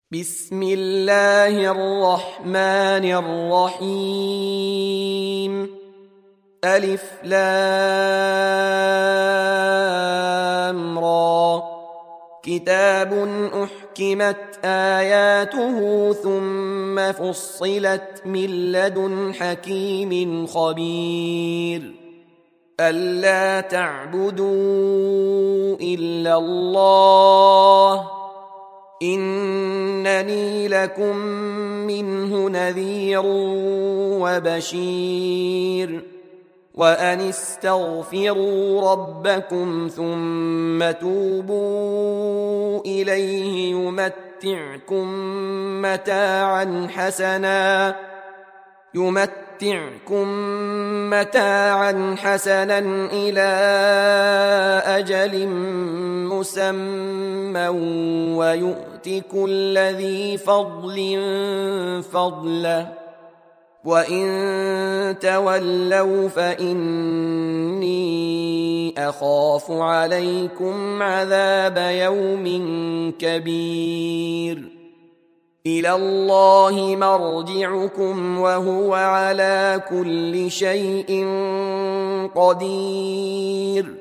بسم الله الرحمن الرحيم. ألف لام را. كتاب أحكمت آياته ثم فصلت من لدن حكيم خبير. ألا تعبدوا إلا الله إنني لكم منه نذير وبشير. وأن استغفروا ربكم ثم توبوا إليه يمتعكم متاعا حسنا إلى أجل مسمى ويؤت كل ذي فضل فضله وإن تولوا فإني أخاف عليكم عذاب يوم كبير. إلى الله مرجعكم وهو على كل شيء قدير.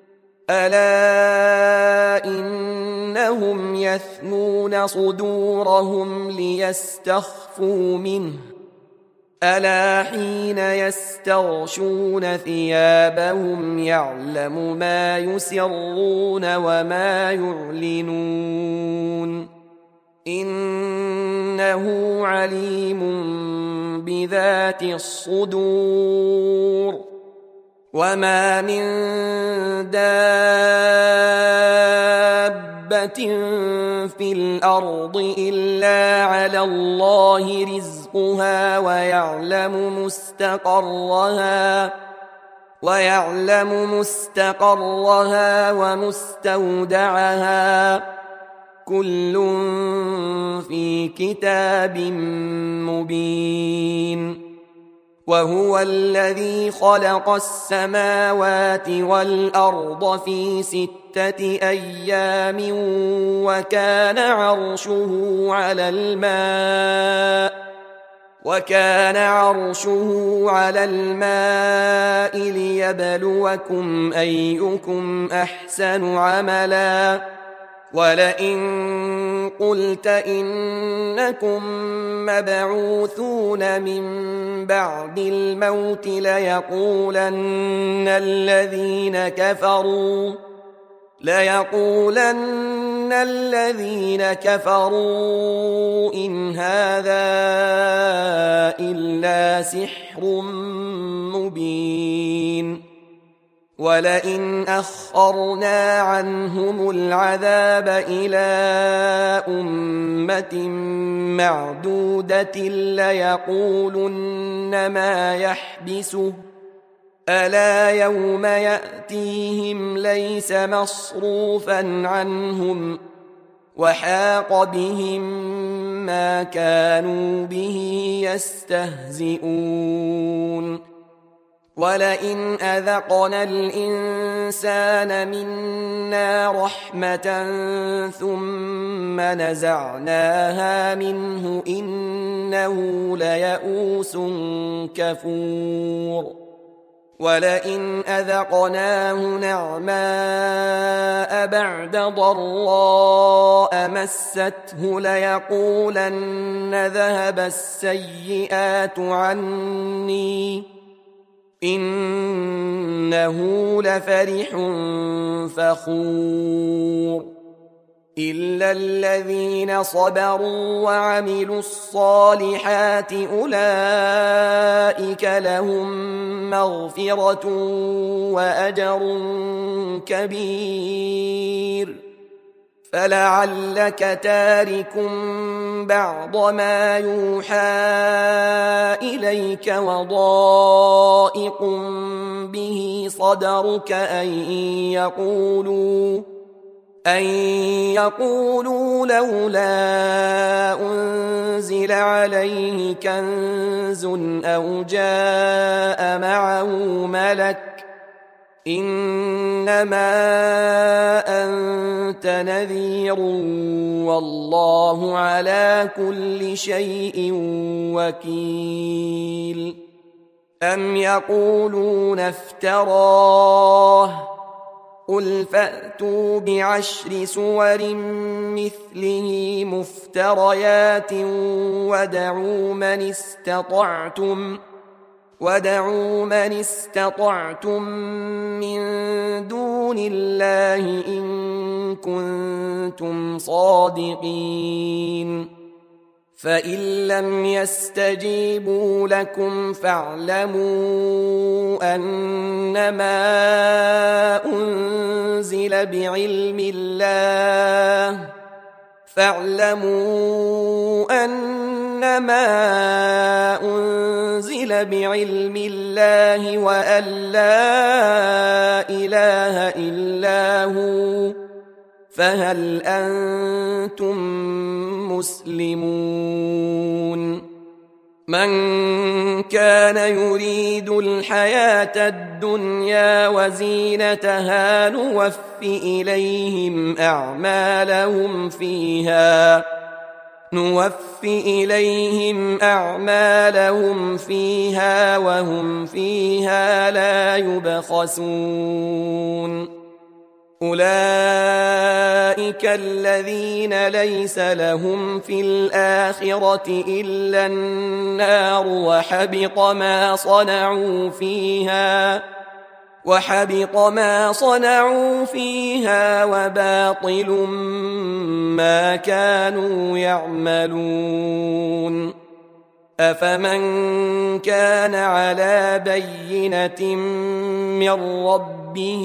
ألا إنهم يثنون صدورهم ليستخفوا منه ألا حين يستغشون ثيابهم يعلم ما يسرون وما يعلنون إنه عليم بذات الصدور. وما من دابة في الأرض إلا على الله رزقها ويعلم مستقرها ومستودعها كل في كتاب مبين. وهو الذي خلق السماوات والأرض في 6 أيام وكان عرشه على الماء ليبلوكم أيكم أحسن عملا. ولئن قلت إنكم مبعوثون من بعد الموت ليقولن الذين كفروا إن هذا إلا سحر مبين. ولئن أخرنا عنهم العذاب إلى أمة معدودة ليقولن ما يحبسه ألا يوم يأتيهم ليس مصروفا عنهم وحاق بهم ما كانوا به يستهزئون. ولئن أذقنا الإنسان منا رحمة ثم نزعناها منه إنه ليئوس كفور. ولئن أذقناه نعماء بعد ضراء مسته ليقولن ذهب السيئات عني إنه لفرح فخور. إلا الذين صبروا وعملوا الصالحات أولئك لهم مغفرة وأجر كبير. فلعلك تارك بعض ما يوحى إليك وضائق به صدرك أن يقولوا لولا أنزل عليه كنز أو جاء معه ملك إنما أنت نذير والله على كل شيء وكيل أم يقولون افتراه قل فأتوا بعشر سور مثله مفتريات ودعوا من استطعتم من دون الله إن كنتم صادقين فإن لم يستجيبوا لكم فاعلموا أنما أنزل بعلم الله وأن لا إله إلا هو فهل أنتم مسلمون من كان يريد الحياة الدنيا وزينتها نوفِ إليهم أعمالهم فيها وهم فيها لا يبخسون أولئك الذين ليس لهم في الآخرة إلا النار وحبط ما صنعوا فيها وباطل ما كانوا يعملون أفمن كان على بينة من ربه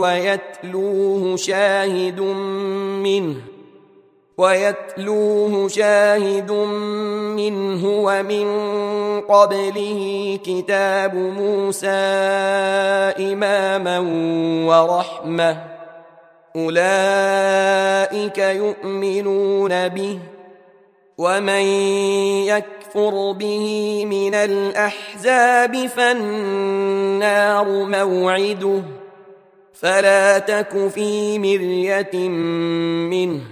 ويتلوه شاهد منه ومن قبله كتاب موسى إماما ورحمة أولئك يؤمنون به ومن يكفر به من الأحزاب فالنار موعده فلا تك في مرية منه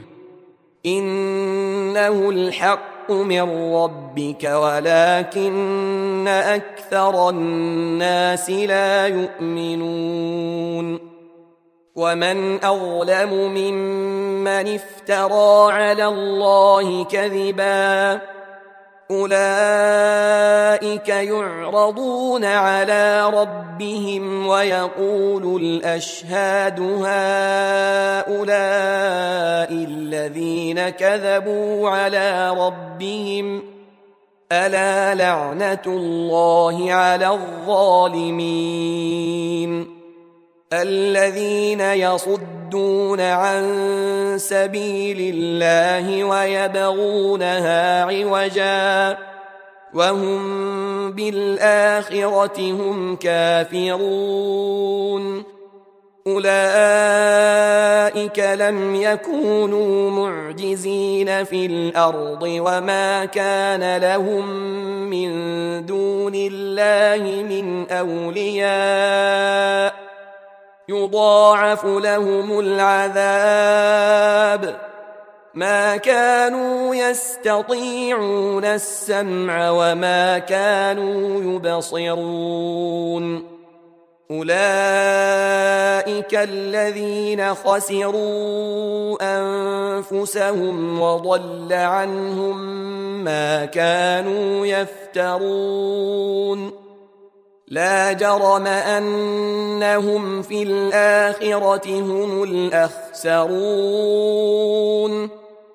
إنه الحق من ربك ولكن أكثر الناس لا يؤمنون ومن أظلم ممن افترى على الله كذبا أولئك يعرضون على ربهم ويقول الأشهاد هؤلاء الذين كذبوا على ربهم ألا لعنة الله على الظالمين الذين يصدون عن سبيل الله ويبغونها عوجا وهم بالآخرة هم كافرون أولئك لم يكونوا معجزين في الأرض وما كان لهم من دون الله من أولياء يضاعف لهم العذاب ما كانوا يستطيعون السمع وما كانوا يبصرون أولئك الذين خسروا أنفسهم وضل عنهم ما كانوا يفترون لا جرم أنهم في الآخرة هم الأخسرون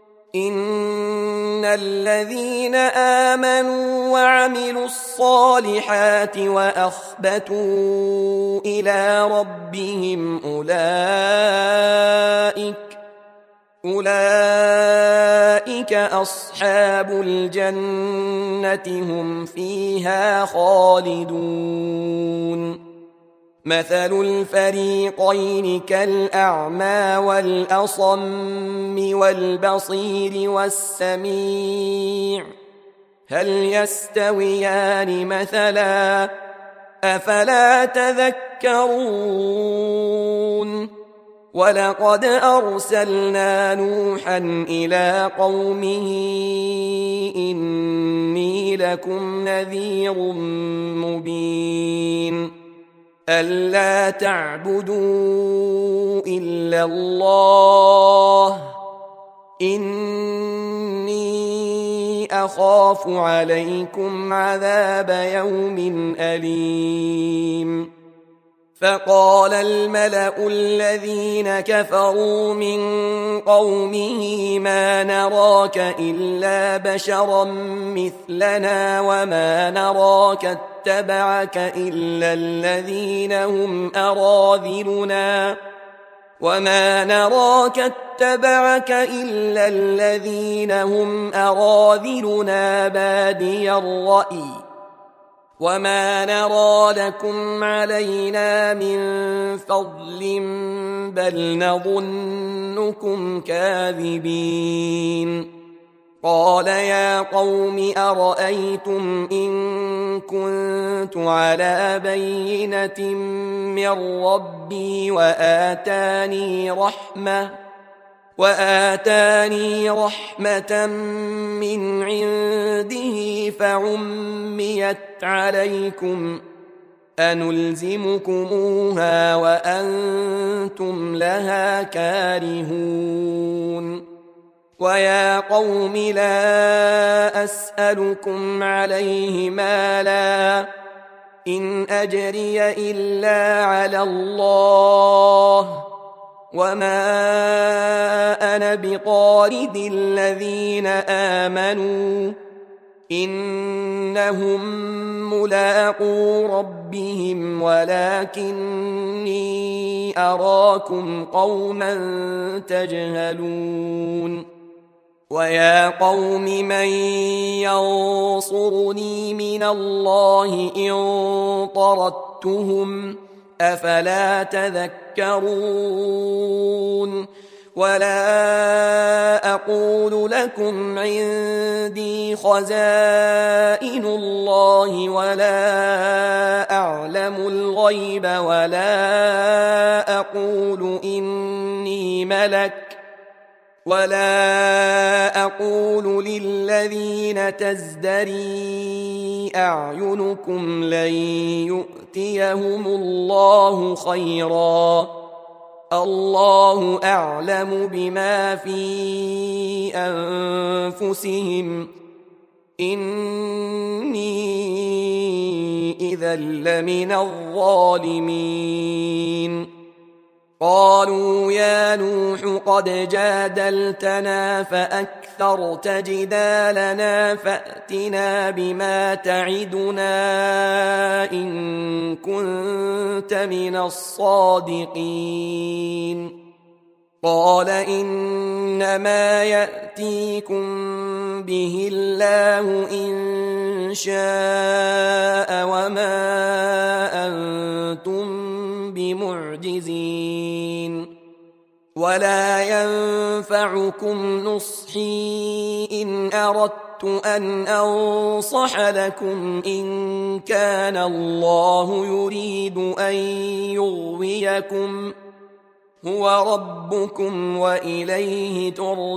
إن الذين آمنوا وعملوا الصالحات وأخبتوا إلى ربهم أولئك أصحاب الجنة هم فيها خالدون مثل الفريقين كالأعمى والأصم والبصير والسميع هل يستويان مثلا أفلا تذكرون تذكرون ولقد أرسلنا نوحا إلى قومه إني لكم نذير مبين ألا تعبدوا إلا الله إني أخاف عليكم عذاب يوم أليم فقال الملأ الذين كفروا من قومه ما نراك إلا بشرا مثلنا وما نراك اتبعك إلا الذين هم أراذلنا بادي الرأي وما نرى لكم علينا من فضل بل نظنكم كاذبين قال يا قوم أرأيتم إن كنت على بينة من ربي وآتاني رحمة من عنده فعميت عليكم أنلزمكموها وأنتم لها كارهون ويا قوم لا أسألكم عليه مالا إن أجري إلا على الله وما أنا بطارد الذين آمنوا إنهم ملاقو ربهم ولكني أراكم قوما تجهلون ويا قوم من ينصرني من الله إن طردتهم أفلا تذكرون ولا أقول لكم عندي خزائن الله ولا أعلم الغيب ولا أقول إني ملك ولا أقول للذين تزدري أعينكم لن يؤتيهم الله خيرا الله أعلم بما في أنفسهم إني إذا لمن الظالمين قالوا يا نوح قد جادلتنا فأكثرت جدالنا فأتنا بما تعدنا إن كنت من الصادقين قال إنما يأتيكم به الله إن شاء وما أنتم بمعجزين ولا ينفعكم نصحي إن أردت أن أنصح لكم إن كان الله يريد أن يغويكم هو ربكم وإليه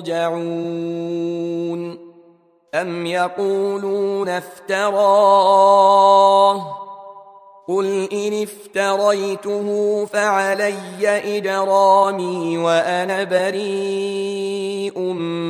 ترجعون أم يقولون افتراه قل إن افتريته فعلي إجرامي وأنا بريء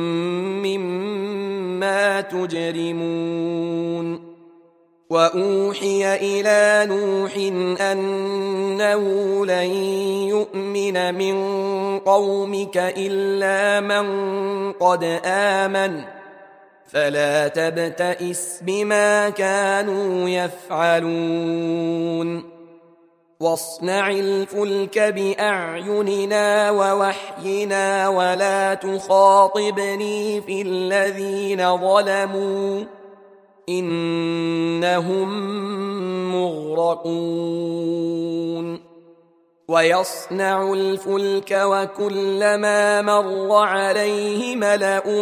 مما تجرمون وأوحي إلى نوح أنه لن يؤمن من قومك إلا من قد آمن فلا تبتئس بما كانوا يفعلون واصنع الفلك بأعيننا ووحينا ولا تخاطبني في الذين ظلموا إنهم مغرقون ويصنع الفلك وكلما مر عليه ملأ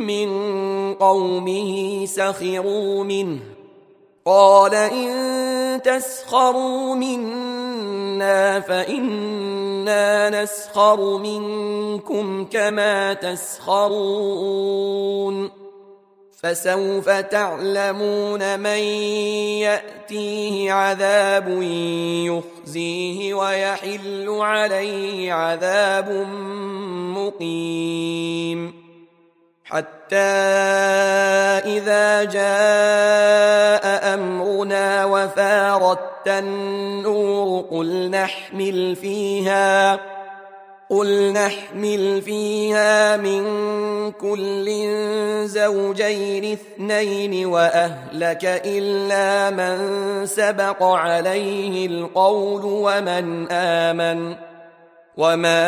من قومه سخروا منه قال إن تسخروا منا فإنا نسخر منكم كما تسخرون فسوف تعلمون من يأتيه عذاب يخزيه ويحل عليه عذاب مقيم حتى إذا جاء أمرنا وفارت النور قل نحمل فيها من كل زوجين اثنين وأهلك إلا من سبق عليه القول ومن آمن وما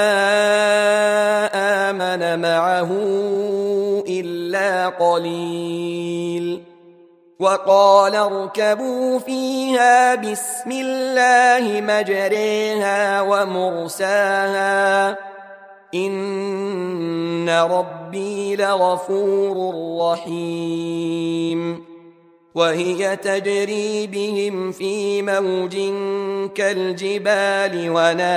آمن معه إلا قليل وقال اركبوا فيها بسم الله مجريها ومرساها إن ربي لغفور رحيم وهي تجري بهم في موج كالجبال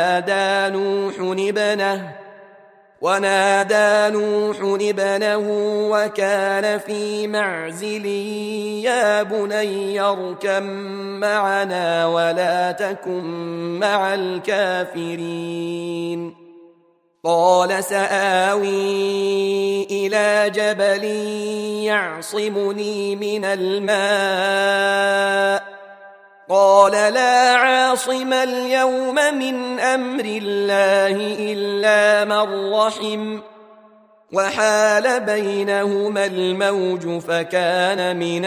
ونادى نوح ابنه وكان في معزل يا بني اركب معنا ولا تكن مع الكافرين قال سآوي إلى جبل يعصمني من الماء قال لا عاصم اليوم من أمر الله إلا من رحم وحال بينهما الموج فكان من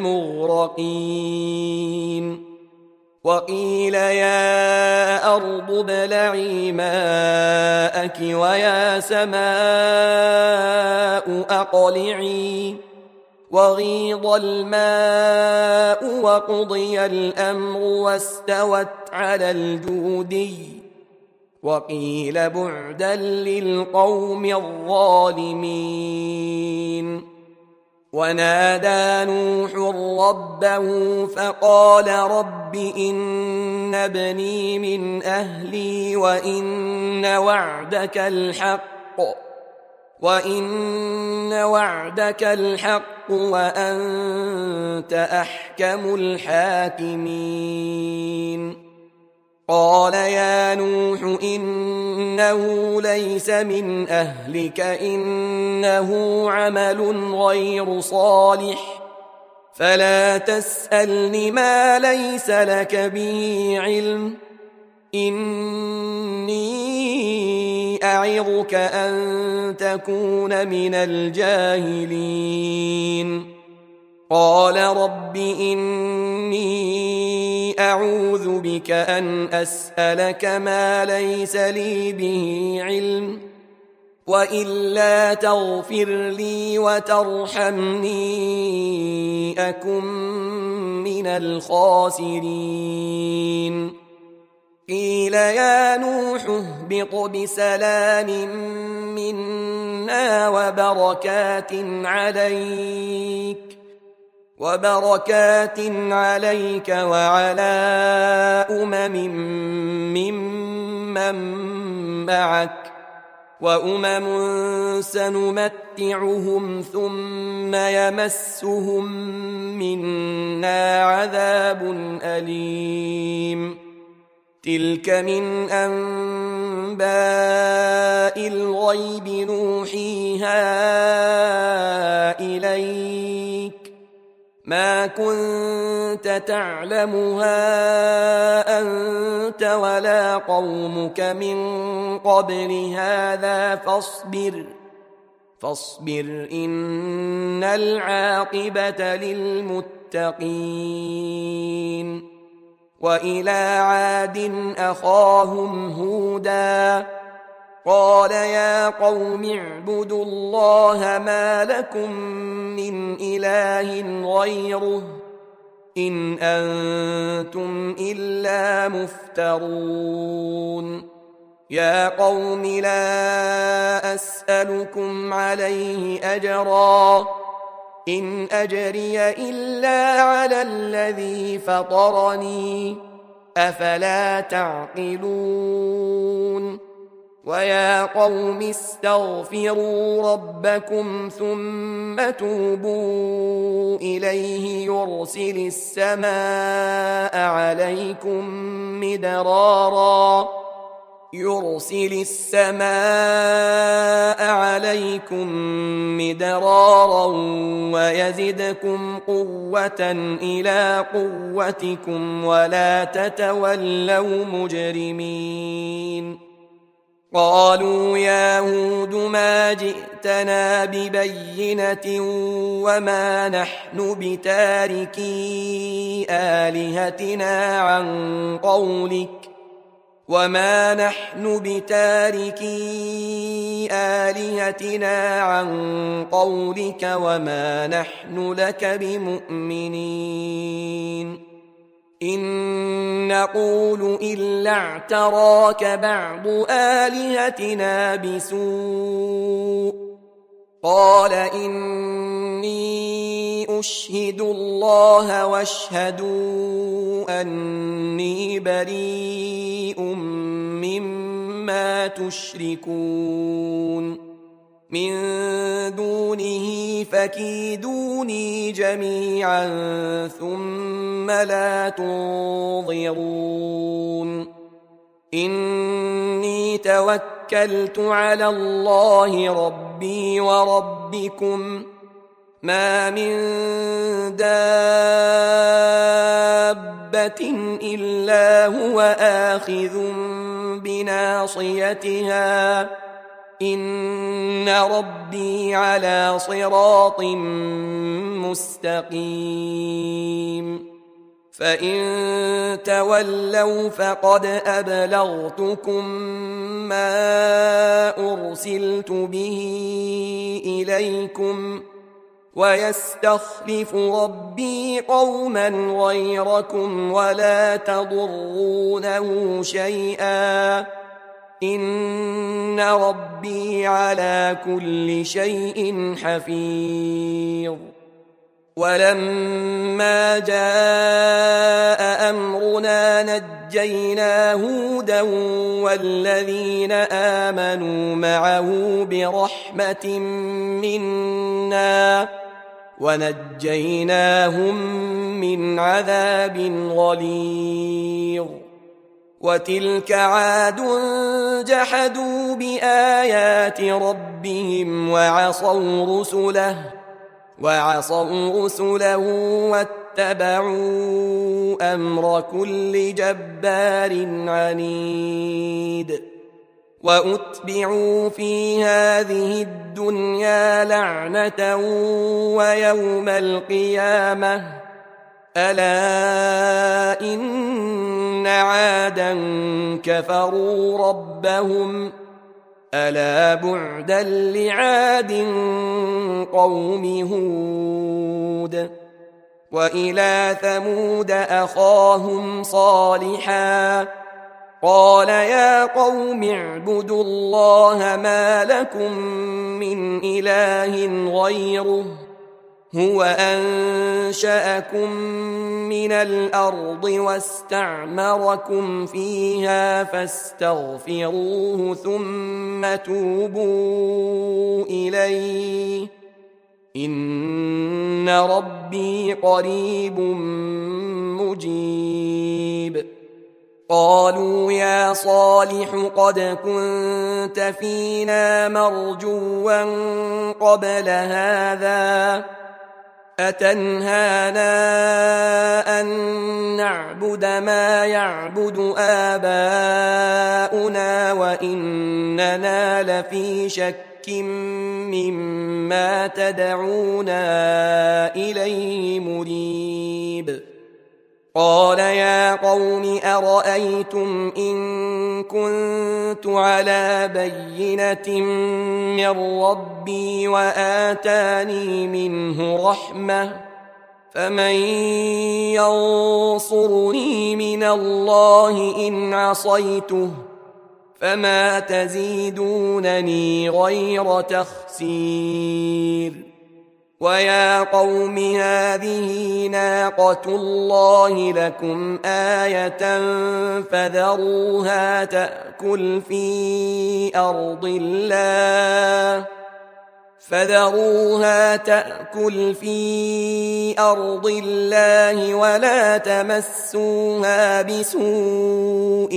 المغرقين وقيل يا أرض ابلعي ماءك ويا سماء أقلعي وغيض الماء وقضي الأمر واستوت على الجودي وقيل بعدا للقوم الظالمين ونادى نوح ربه فقال رب إن ابني من أهلي وإن وعدك الحق وأنت أحكم الحاكمين قال يا نوح إنه ليس من أهلك إنه عمل غير صالح فلا تسألني ما ليس لك به علم إني أعظك أن تكون من الجاهلين قال رب إني أعوذ بك أن أسألك ما ليس لي به علم وإلا تغفر لي وترحمني أكن من الخاسرين قيل يا نوح اهبط بسلام منا وبركات عليك وعلى ممن معك وأمم سنمتعهم ثم يمسهم منا عذاب أليم تلك من أنباء الغيب نوحيها إليك ما كنت تعلمها أنت ولا قومك من قبل هذا فاصبر إن العاقبة للمتقين وإلى عاد أخاهم هودا قال يا قوم اعبدوا الله ما لكم من إله غيره إن أنتم إلا مفترون يا قوم لا أسألكم عليه أجرا إن أجري إلا على الذي فطرني أفلا تعقلون ويا قوم استغفروا ربكم ثم توبوا إليه يرسل السماء عليكم مدرارا ويزدكم قوة إلى قوتكم ولا تتولوا مجرمين قالوا يا هود ما جئتنا ببينة وما نحن بتاركي آلهتنا عن قولك وما نحن لك بمؤمنين إن نقول إلا اعتراك بعض آلهتنا بسوء قال إني أشهد الله واشهدوا أني بريء مما تشركون من دونه فكيدوني جميعا ثم لا تنظرون إني توكلت على الله ربي وربكم ما من دابة إلا هو آخذ بناصيتها إن ربي على صراط مستقيم فإن تولوا فقد أبلغتكم ما أرسلت به إليكم ويستخلف ربي قوما غيركم ولا تضرونه شيئا إن ربي على كل شيء حفيظ ولما جاء أمرنا نجينا هودا والذين آمنوا معه برحمة منا ونجيناهم من عذاب غليظ وتلك عاد جحدوا بآيات ربهم وعصوا رسله واتبعوا أمر كل جبار عنيد وأتبعوا في هذه الدنيا لعنة ويوم القيامة ألا إن عادا كفروا ربهم ألا بعدا لعاد قوم هود وإلى ثمود أخاهم صالحا قال يا قوم اعبدوا الله ما لكم من إله غيره هو أنشأكم من الأرض واستعمركم فيها فاستغفروه ثم توبوا إليه إن ربي قريب مجيب قالوا يا صالح قد كنت فينا مرجوا قبل هذا أتنهانا أن نعبد ما يعبد آباؤنا وإننا لفي شك مما تدعونا إليه مريب قال يا قوم أرأيتم إن كنت على بينة من ربي وآتاني منه رحمة فمن ينصرني من الله إن عصيته فما تزيدونني غير تخسير ويا قوم هذه ناقة الله لكم آية فذروها تأكل في أرض الله ولا تمسوها بسوء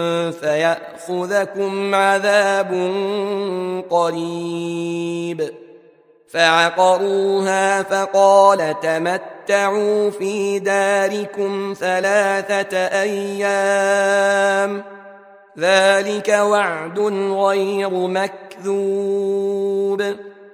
فيأخذكم عذاب قريب. فعقروها فقال تمتعوا في داركم 3 أيام ذلك وعد غير مكذوب.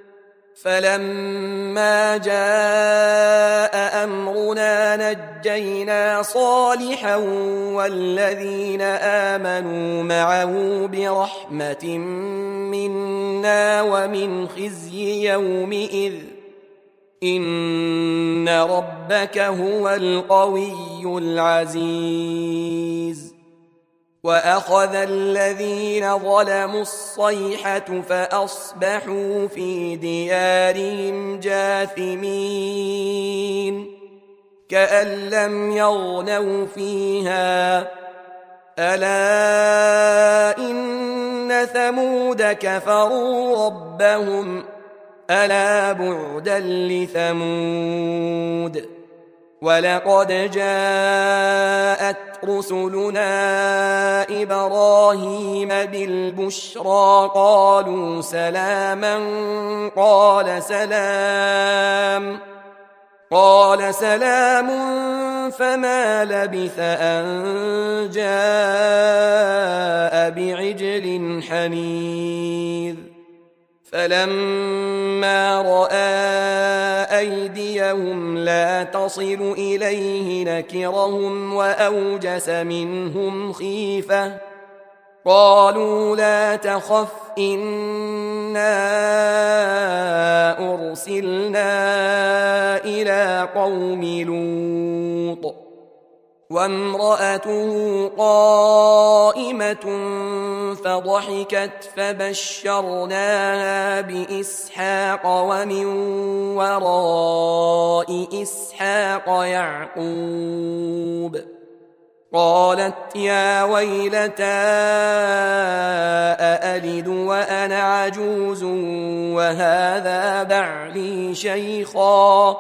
فلما جاء أمرنا نجينا صالحا والذين آمنوا معه برحمة منا ومن خزي يومئذ إن ربك هو القوي العزيز. وأخذ الذين ظلموا الصيحة فأصبحوا في ديارهم جاثمين كأن لم يغنوا فيها ألا إن ثمود كفروا ربهم ألا بعدا لثمود. ولقد جاءت رسلنا إبراهيم بالبشرى قالوا سلاما قال سلام فما لبث أن جاء بعجل حنيذ. فلما رأى أيديهم لا تصل إليه نكرهم وأوجس منهم خيفة قالوا لا تخف إنا أرسلنا إلى قوم لوط وامرأته قائمة فضحكت فبشرناها بإسحاق ومن وراء إسحاق يعقوب. قالت يا ويلتى أألد وأنا عجوز وهذا بعلي شيخا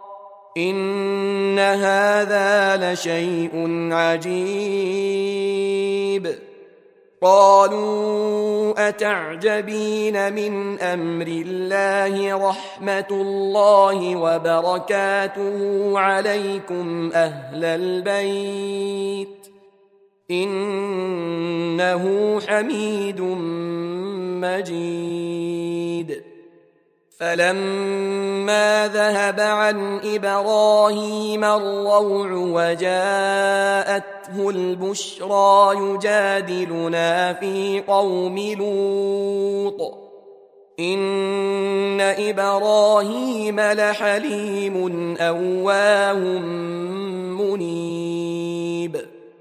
إن هذا لشيء عجيب. قالوا أتعجبين من أمر الله رحمة الله وبركاته عليكم أهل البيت إنه حميد مجيد. فلما ذهب عن إبراهيم الروع وجاءته البشرى يجادلنا في قوم لوط إن إبراهيم لحليم أواه منيب.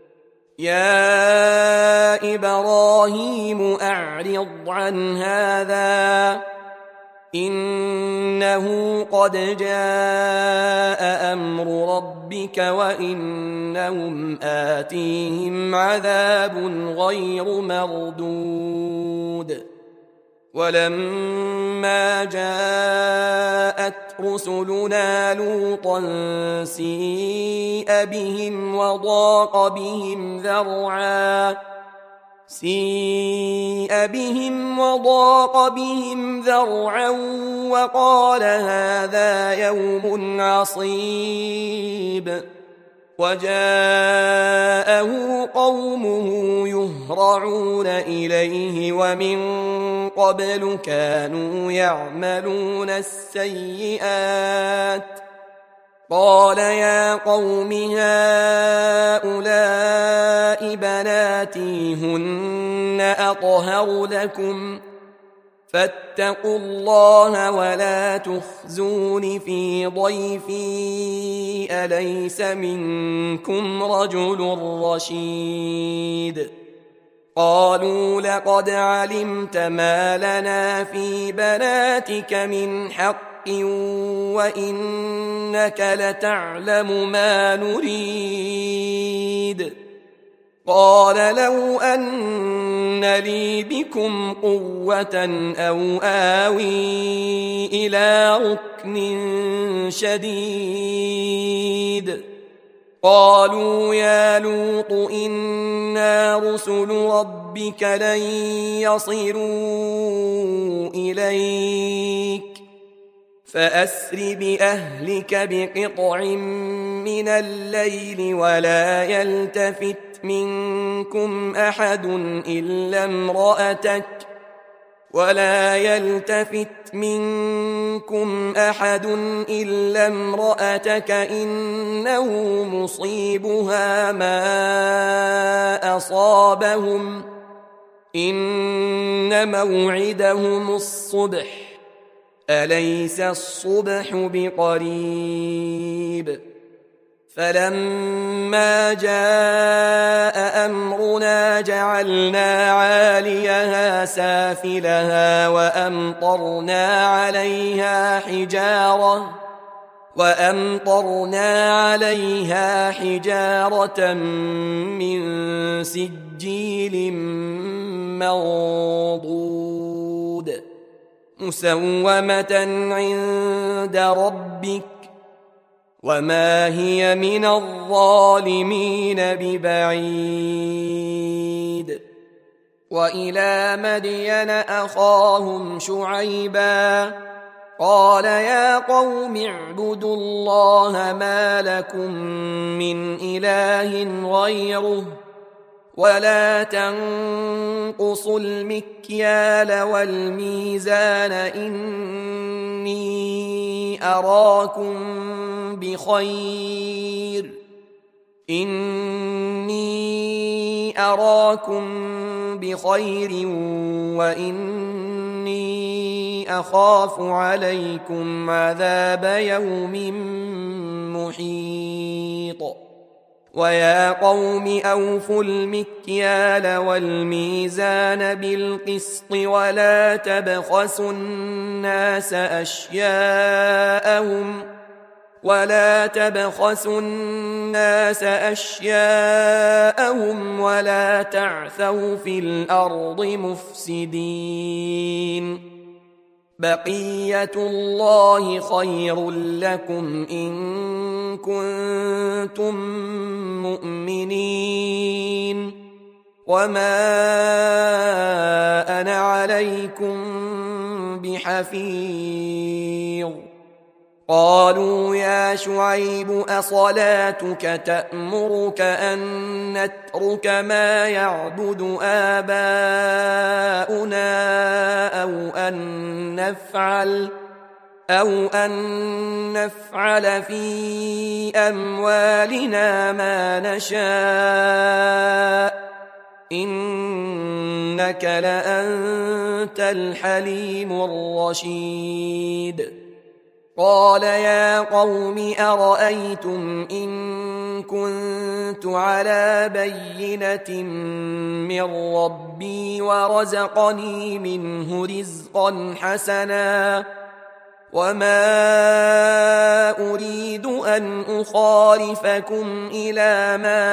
يا إبراهيم أعرض عن هذا إنه قد جاء أمر ربك وإنهم آتيهم عذاب غير مردود. ولما جاءت رسلنا لوطا سيء بهم وضاق بهم ذرعا وقال هذا يوم عصيب. وجاءه قومه يهرعون إليه ومن قبل كانوا يعملون السيئات. قال يا قوم هؤلاء بناتي هن أطهر لكم فاتقوا الله ولا تخزون في ضيفي أليس منكم رجل رشيد. قالوا لقد علمت ما لنا في بناتك من حق وإنك لتعلم ما نريد. قال لو أن لي بكم قوة أو آوي إلى ركن شديد. قالوا يا لوط إنا رسل ربك لن يصلوا إليك فأسر بأهلك بقطع من الليل ولا يلتفت منكم أحد إلا امرأتك إنه مصيبها ما أصابهم إن موعدهم الصبح أليس الصبح بقريب. فلما جاء أمرنا جعلنا عاليها سافلها وأمطرنا عليها حجارة من سجيل منضود مسومة عند ربك وما هي من الظالمين ببعيد. وإلى مدين أخاهم شعيبا قال يا قوم اعبدوا الله ما لكم من إله غيره ولا تنقصوا المكيال والميزان إني أراكم بخير وإني أخاف عليكم عذاب يوم محيط. ويا قوم أوفوا المكيال والميزان بالقسط ولا تبخسوا الناس أشياءهم ولا تعثوا في الأرض مفسدين. بقية الله خير لكم إن كنتم مؤمنين وما أنا عليكم بحفيظ. قالوا يا شعيب أصلاتك تأمرك أن نترك ما يعبد آباؤنا أو أن نفعل في أموالنا ما نشاء إنك لأنت الحليم الرشيد. قال يا قوم أرأيتم إن كنت على بينة من ربي ورزقني منه رزقا حسنا وما أريد أن أخالفكم إلى ما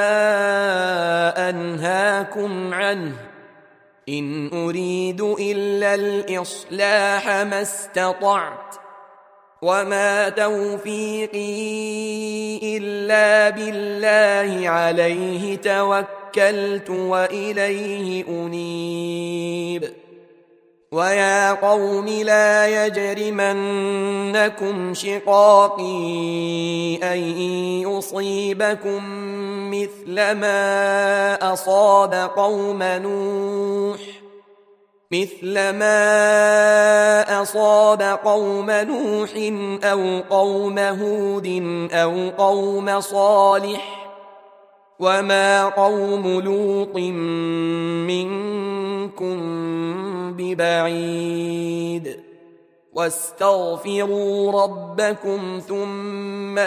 أنهاكم عنه إن أريد إلا الإصلاح ما استطعت وما توفيقي إلا بالله عليه توكلت وإليه أنيب. ويا قوم لا يجرمنكم شقاقي أن يصيبكم مثل ما أصاب قوم نوح أو قوم هود أو قوم صالح وما قوم لوط منكم ببعيد. واستغفروا ربكم ثم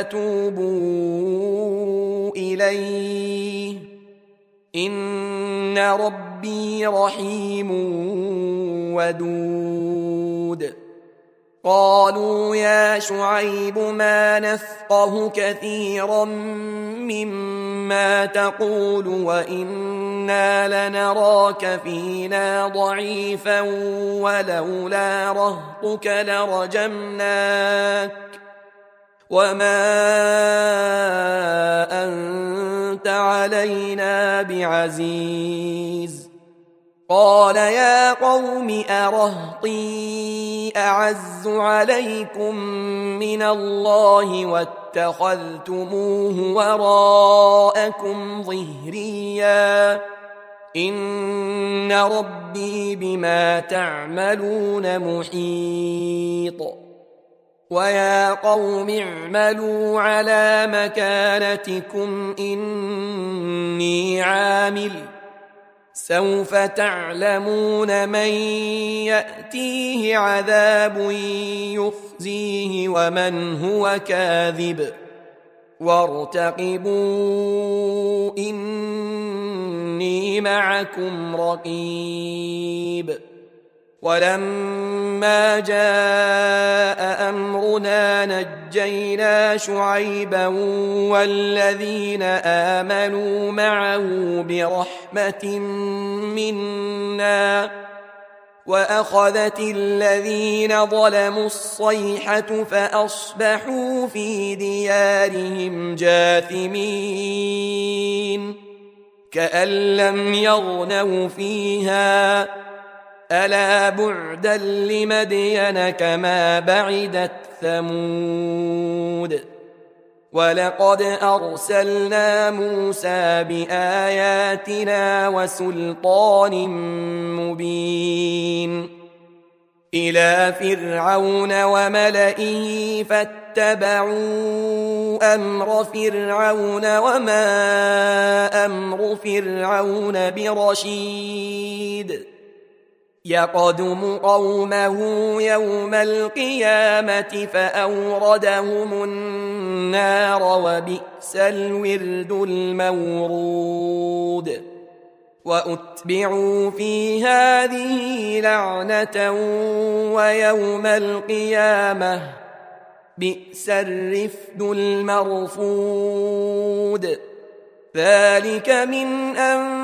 توبوا إليه إن ربي رحيم ودود. قالوا يا شعيب ما نفقه كثيرا مما تقول وإنا لنراك فينا ضعيفا ولولا رهطك لرجمناك وما أنت علينا بعزيز. قال يا قوم أرهطي أعز عليكم من الله واتخذتموه وراءكم ظهريا إن ربي بما تعملون محيط. ويا قوم اعملوا على مكانتكم إني عامل سوف تعلمون من يأتيه عذاب يخزيه ومن هو كاذب وارتقبوا إني معكم رقيب. ولما جاء أمرنا نجينا شعيبا والذين آمنوا معه برحمة منا وأخذت الذين ظلموا الصيحة فأصبحوا في ديارهم جاثمين كأن لم يغنوا فيها ألا بعدا لمدين كما بعدت ثمود. ولقد أرسلنا موسى بآياتنا وسلطان مبين إلى فرعون وملئه فاتبعوا أمر فرعون وما أمر فرعون برشيد يقدم قومه يوم القيامة فأوردهم النار وبئس الورد المورود. وأتبعوا في هذه لعنة ويوم القيامة بئس الرفد المرفود. ذلك من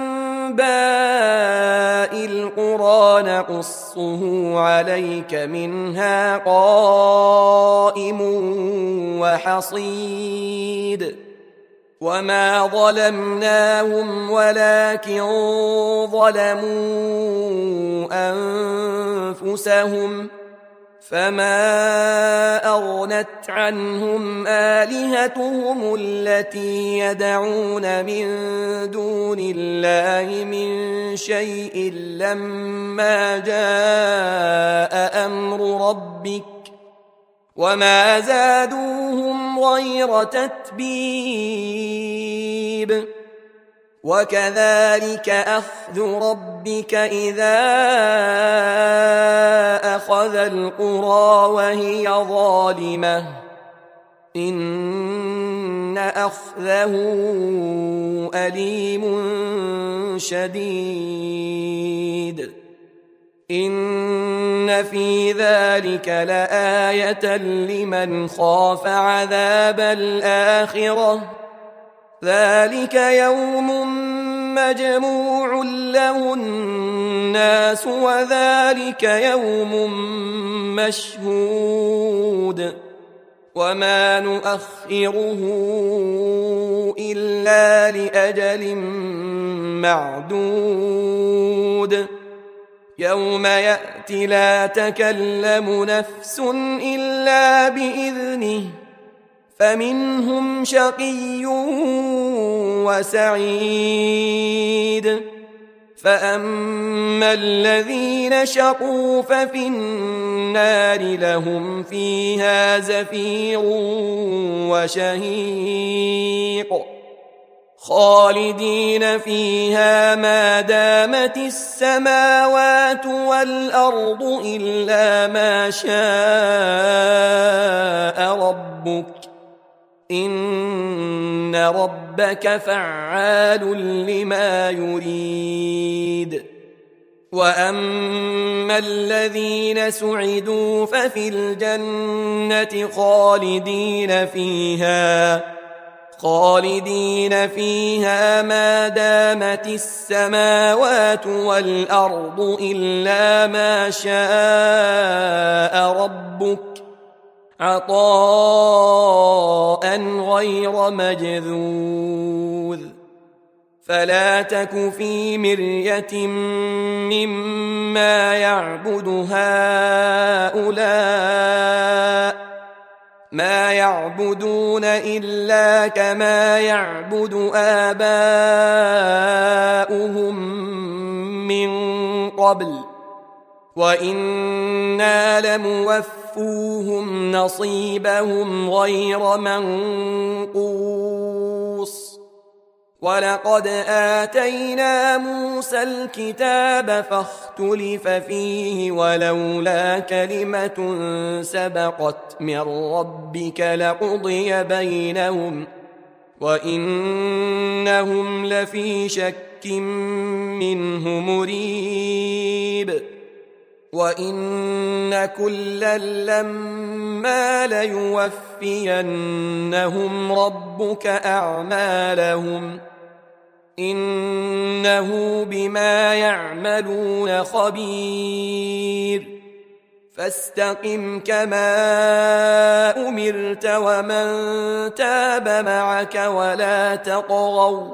أنباء القرى نقصه عليك منها قائم وحصيد. وما ظلمناهم ولكن ظلموا أنفسهم فما أغنت عنهم آلهتهم التي يدعون من دون الله من شيء لما جاء أمر ربك وما زادوهم غير تتبيب. وكذلك أخذ ربك إذا أخذ القرى وهي ظالمة إن أخذه أليم شديد. إن في ذلك لآية لمن خاف عذاب الآخرة ذلك يوم مجموع له الناس وذلك يوم مشهود وما نؤخره إلا لأجل معدود. يوم يأتي لا تكلم نفس إلا بإذنه فمنهم شقي وسعيد. فأما الذين شقوا ففي النار لهم فيها زفير وشهيق خالدين فيها ما دامت السماوات والأرض إلا ما شاء ربك إن ربك فعال لما يريد. وأما الذين سعدوا ففي الجنة خالدين فيها ما دامت السماوات والأرض إلا ما شاء ربك عطاء غير مجذوذ فلا تك في مرية مما يعبد هؤلاء ما يعبدون إلا كما يعبد آباؤهم من قبل وإنا لموفوهم نصيبهم غير منقوص ولقد آتينا موسى الكتاب فاختلف فيه ولولا كلمة سبقت من ربك لقضي بينهم وإنهم لفي شك منه مريب وإن كلا لما ليوفينهم ربك أعمالهم إنه بما يعملون خبير فاستقم كما أمرت ومن تاب معك ولا تطغوا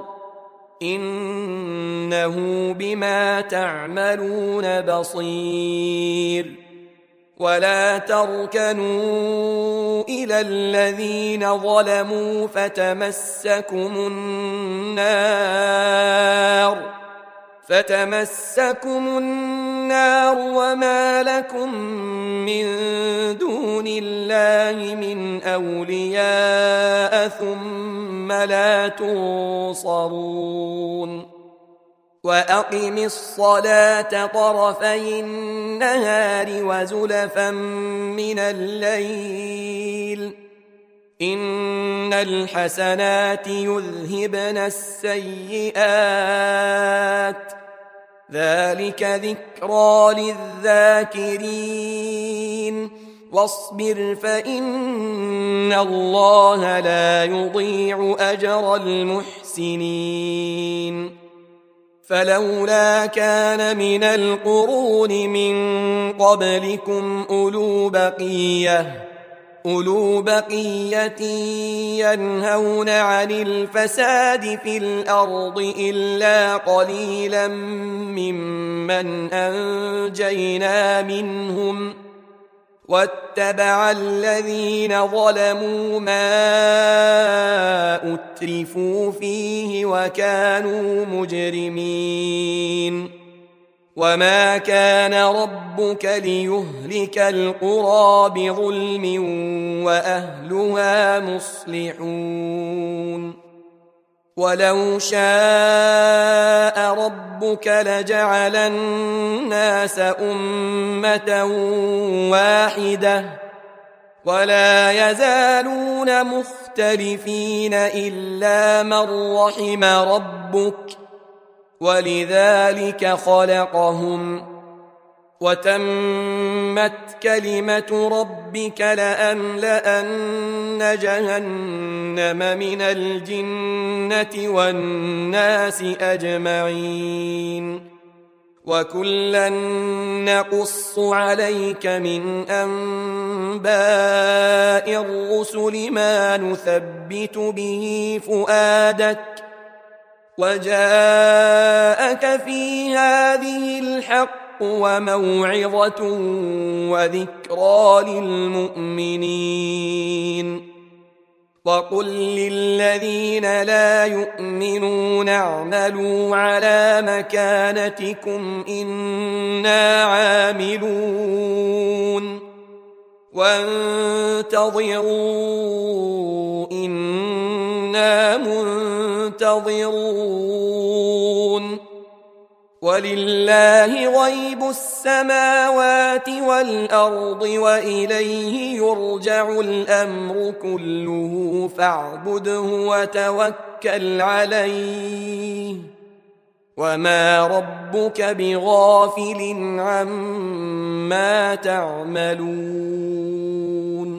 إنه بما تعملون بصير ولا تركنوا إلى الذين ظلموا فتمسكم النار وما لكم من دون الله من أولياء ثم لا تنصرون وأقم الصلاة طرفي النهار وزلفا من الليل إن الحسنات يذهبن السيئات ذلك ذكرى للذاكرين واصبر فإن الله لا يضيع أجر المحسنين فلولا كان من القرون من قبلكم أولو بقية ينهون عن الفساد في الأرض إلا قليلا ممن أنجينا منهم واتبع الذين ظلموا ما أترفوا فيه وكانوا مجرمين وما كان ربك ليهلك القرى بظلم وأهلها مصلحون ولو شاء ربك لجعل الناس أمة واحدة ولا يزالون مختلفين إلا من رحم ربك ولذلك خلقهم وتمت كلمة ربك لأملأن جهنم من الجنة والناس أجمعين وكلا نقص عليك من أنباء الرسل ما نثبت به فؤادك وجاءك في هذه الحق وموعظة وذكرى للمؤمنين وقل للذين لا يؤمنون اعملوا على مكانتكم إنا عاملون وانتظروا إنا منتظرون ولله غيب السماوات والأرض وإليه يرجع الأمر كله فاعبده وتوكل عليه وما ربك بغافل عما تعملون